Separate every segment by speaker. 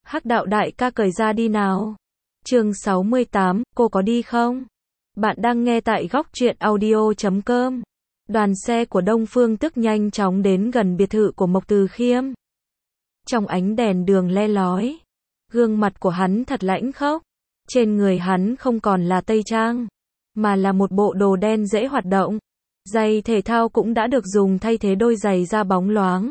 Speaker 1: Hắc đạo đại ca cởi ra đi nào. Chương 68, cô có đi không? Bạn đang nghe tại góc truyện audio.com. Đoàn xe của Đông Phương Tức nhanh chóng đến gần biệt thự của Mộc Từ Khiêm. Trong ánh đèn đường le lói, gương mặt của hắn thật lãnh khốc. Trên người hắn không còn là tây trang, mà là một bộ đồ đen dễ hoạt động. Giày thể thao cũng đã được dùng thay thế đôi giày da bóng loáng.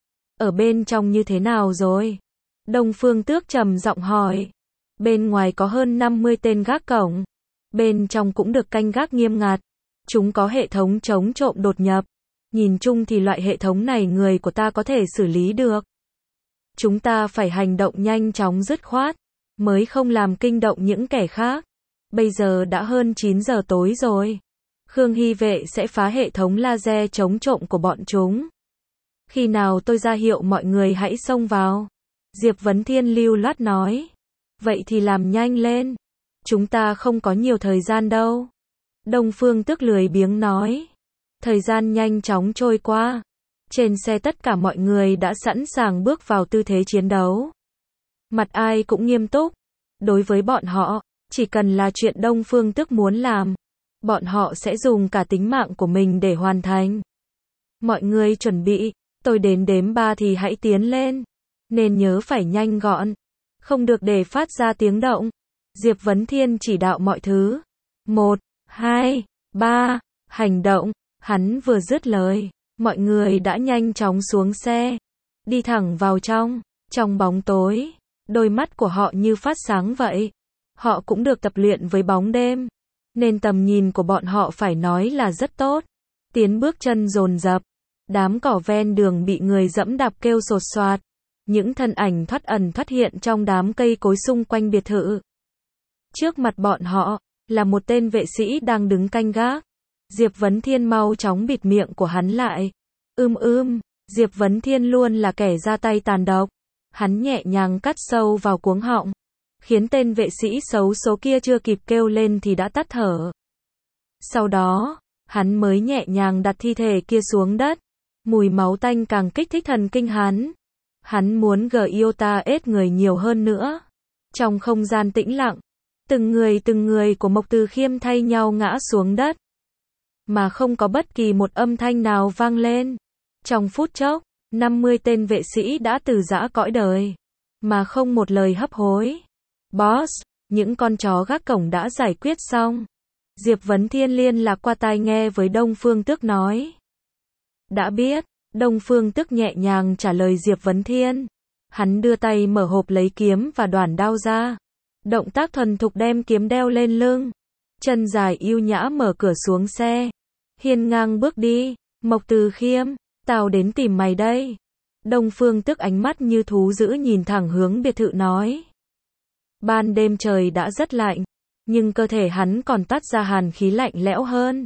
Speaker 1: Ở bên trong như thế nào rồi? Đông Phương Tước trầm giọng hỏi. Bên ngoài có hơn 50 tên gác cổng. Bên trong cũng được canh gác nghiêm ngặt. Chúng có hệ thống chống trộm đột nhập. Nhìn chung thì loại hệ thống này người của ta có thể xử lý được. Chúng ta phải hành động nhanh chóng dứt khoát, mới không làm kinh động những kẻ khác. Bây giờ đã hơn 9 giờ tối rồi. Khương Hy Vệ sẽ phá hệ thống laser chống trộm của bọn chúng. Khi nào tôi ra hiệu mọi người hãy xông vào. Diệp Vấn Thiên lưu loát nói. Vậy thì làm nhanh lên. Chúng ta không có nhiều thời gian đâu. Đông Phương Tước lười biếng nói. Thời gian nhanh chóng trôi qua. Trên xe tất cả mọi người đã sẵn sàng bước vào tư thế chiến đấu. Mặt ai cũng nghiêm túc. Đối với bọn họ, chỉ cần là chuyện Đông Phương Tước muốn làm, bọn họ sẽ dùng cả tính mạng của mình để hoàn thành. Mọi người chuẩn bị, tôi đến đếm 3 thì hãy tiến lên. Nên nhớ phải nhanh gọn, không được để phát ra tiếng động. Diệp Vấn Thiên chỉ đạo mọi thứ. 1, 2, 3, hành động. Hắn vừa dứt lời, mọi người đã nhanh chóng xuống xe, đi thẳng vào trong. Trong bóng tối, đôi mắt của họ như phát sáng vậy. Họ cũng được tập luyện với bóng đêm, nên tầm nhìn của bọn họ phải nói là rất tốt. Tiến bước chân dồn dập, đám cỏ ven đường bị người dẫm đạp kêu sột soạt. Những thân ảnh thoát ẩn thoát hiện trong đám cây cối xung quanh biệt thự. Trước mặt bọn họ, là một tên vệ sĩ đang đứng canh gác. Diệp Vấn Thiên mau chóng bịt miệng của hắn lại. Diệp Vấn Thiên luôn là kẻ ra tay tàn độc. Hắn nhẹ nhàng cắt sâu vào cuống họng, khiến tên vệ sĩ xấu số kia chưa kịp kêu lên thì đã tắt thở. Sau đó, hắn mới nhẹ nhàng đặt thi thể kia xuống đất. Mùi máu tanh càng kích thích thần kinh hắn. Hắn muốn Giota ết người nhiều hơn nữa. Trong không gian tĩnh lặng, từng người của Mộc Từ Khiêm thay nhau ngã xuống đất, mà không có bất kỳ một âm thanh nào vang lên. Trong phút chốc, 50 tên vệ sĩ đã từ giã cõi đời, mà không một lời hấp hối. Boss, những con chó gác cổng đã giải quyết xong. Diệp Vấn Thiên liên lạc qua tai nghe với Đông Phương Tước nói. Đã biết. Đông Phương Tước nhẹ nhàng trả lời Diệp Vấn Thiên. Hắn đưa tay mở hộp lấy kiếm và đoản đao ra. Động tác thuần thục đem kiếm đeo lên lưng. Chân dài yêu nhã mở cửa xuống xe. Hiên ngang bước đi. Mộc Từ Khiêm, tao đến tìm mày đây. Đông Phương Tước ánh mắt như thú dữ nhìn thẳng hướng biệt thự nói. Ban đêm trời đã rất lạnh, nhưng cơ thể hắn còn toát ra hàn khí lạnh lẽo hơn.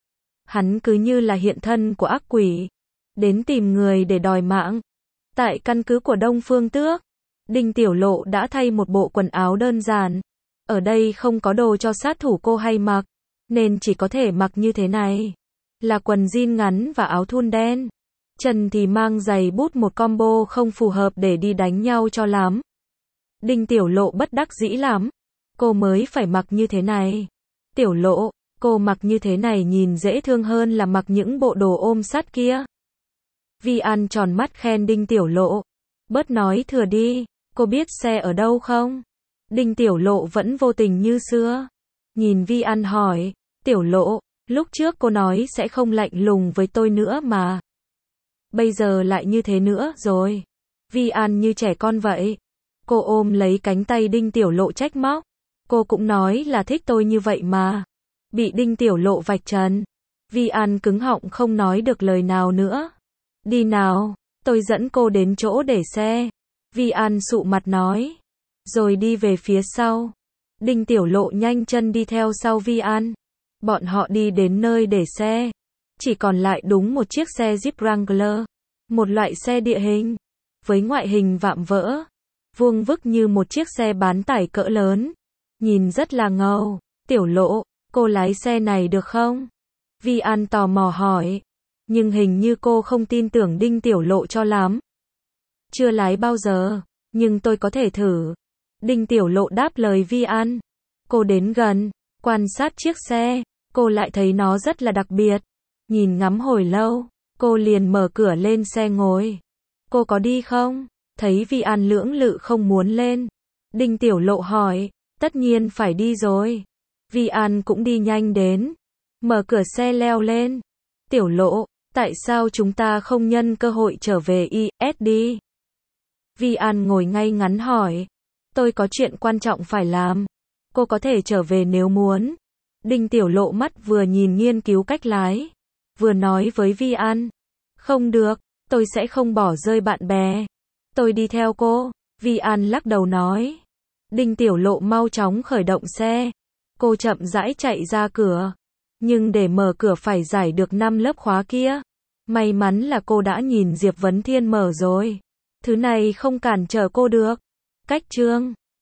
Speaker 1: Hắn cứ như là hiện thân của ác quỷ, đến tìm người để đòi mạng. Tại căn cứ của Đông Phương Tước, Đinh Tiểu Lộ đã thay một bộ quần áo đơn giản. Ở đây không có đồ cho sát thủ cô hay mặc, nên chỉ có thể mặc như thế này. Là quần jean ngắn và áo thun đen. Chân thì mang giày bút, một combo không phù hợp để đi đánh nhau cho lắm. Đinh Tiểu Lộ bất đắc dĩ lắm. Cô mới phải mặc như thế này. Tiểu Lộ, cô mặc như thế này nhìn dễ thương hơn là mặc những bộ đồ ôm sát kia. Vi An tròn mắt khen Đinh Tiểu Lộ. Bớt nói thừa đi, cô biết xe ở đâu không? Đinh Tiểu Lộ vẫn vô tình như xưa. Nhìn Vi An hỏi, Tiểu Lộ, lúc trước cô nói sẽ không lạnh lùng với tôi nữa mà. Bây giờ lại như thế nữa rồi. Vi An như trẻ con vậy. Cô ôm lấy cánh tay Đinh Tiểu Lộ trách móc. Cô cũng nói là thích tôi như vậy mà. Bị Đinh Tiểu Lộ vạch trần. Vi An cứng họng không nói được lời nào nữa. Đi nào, tôi dẫn cô đến chỗ để xe. Vi An sụ mặt nói. Rồi đi về phía sau. Đinh Tiểu Lộ nhanh chân đi theo sau Vi An. Bọn họ đi đến nơi để xe. Chỉ còn lại đúng một chiếc xe Jeep Wrangler. Một loại xe địa hình. Với ngoại hình vạm vỡ. Vuông vức như một chiếc xe bán tải cỡ lớn. Nhìn rất là ngầu. Tiểu Lộ, cô lái xe này được không? Vi An tò mò hỏi. Nhưng hình như cô không tin tưởng Đinh Tiểu Lộ cho lắm. Chưa lái bao giờ. nhưng tôi có thể thử. Đinh Tiểu Lộ đáp lời Vi An. Cô đến gần, quan sát chiếc xe, cô lại thấy nó rất là đặc biệt. Nhìn ngắm hồi lâu, cô liền mở cửa lên xe ngồi. Cô có đi không? Thấy Vi An lưỡng lự không muốn lên. Đinh Tiểu Lộ hỏi, tất nhiên phải đi rồi. Vi An cũng đi nhanh đến. Mở cửa xe leo lên. Tiểu Lộ, tại sao chúng ta không nhân cơ hội trở về IS đi? Vi An ngồi ngay ngắn hỏi. Tôi có chuyện quan trọng phải làm. Cô có thể trở về nếu muốn. Đinh Tiểu Lộ mắt vừa nhìn nghiên cứu cách lái, vừa nói với Vi An. Không được, tôi sẽ không bỏ rơi bạn bè. Tôi đi theo cô. Vi An lắc đầu nói. Đinh Tiểu Lộ mau chóng khởi động xe. Cô chậm rãi chạy ra cửa. Nhưng để mở cửa phải giải được 5 lớp khóa kia. May mắn là cô đã nhìn Diệp Vấn Thiên mở rồi. Thứ này không cản trở cô được. Cách chương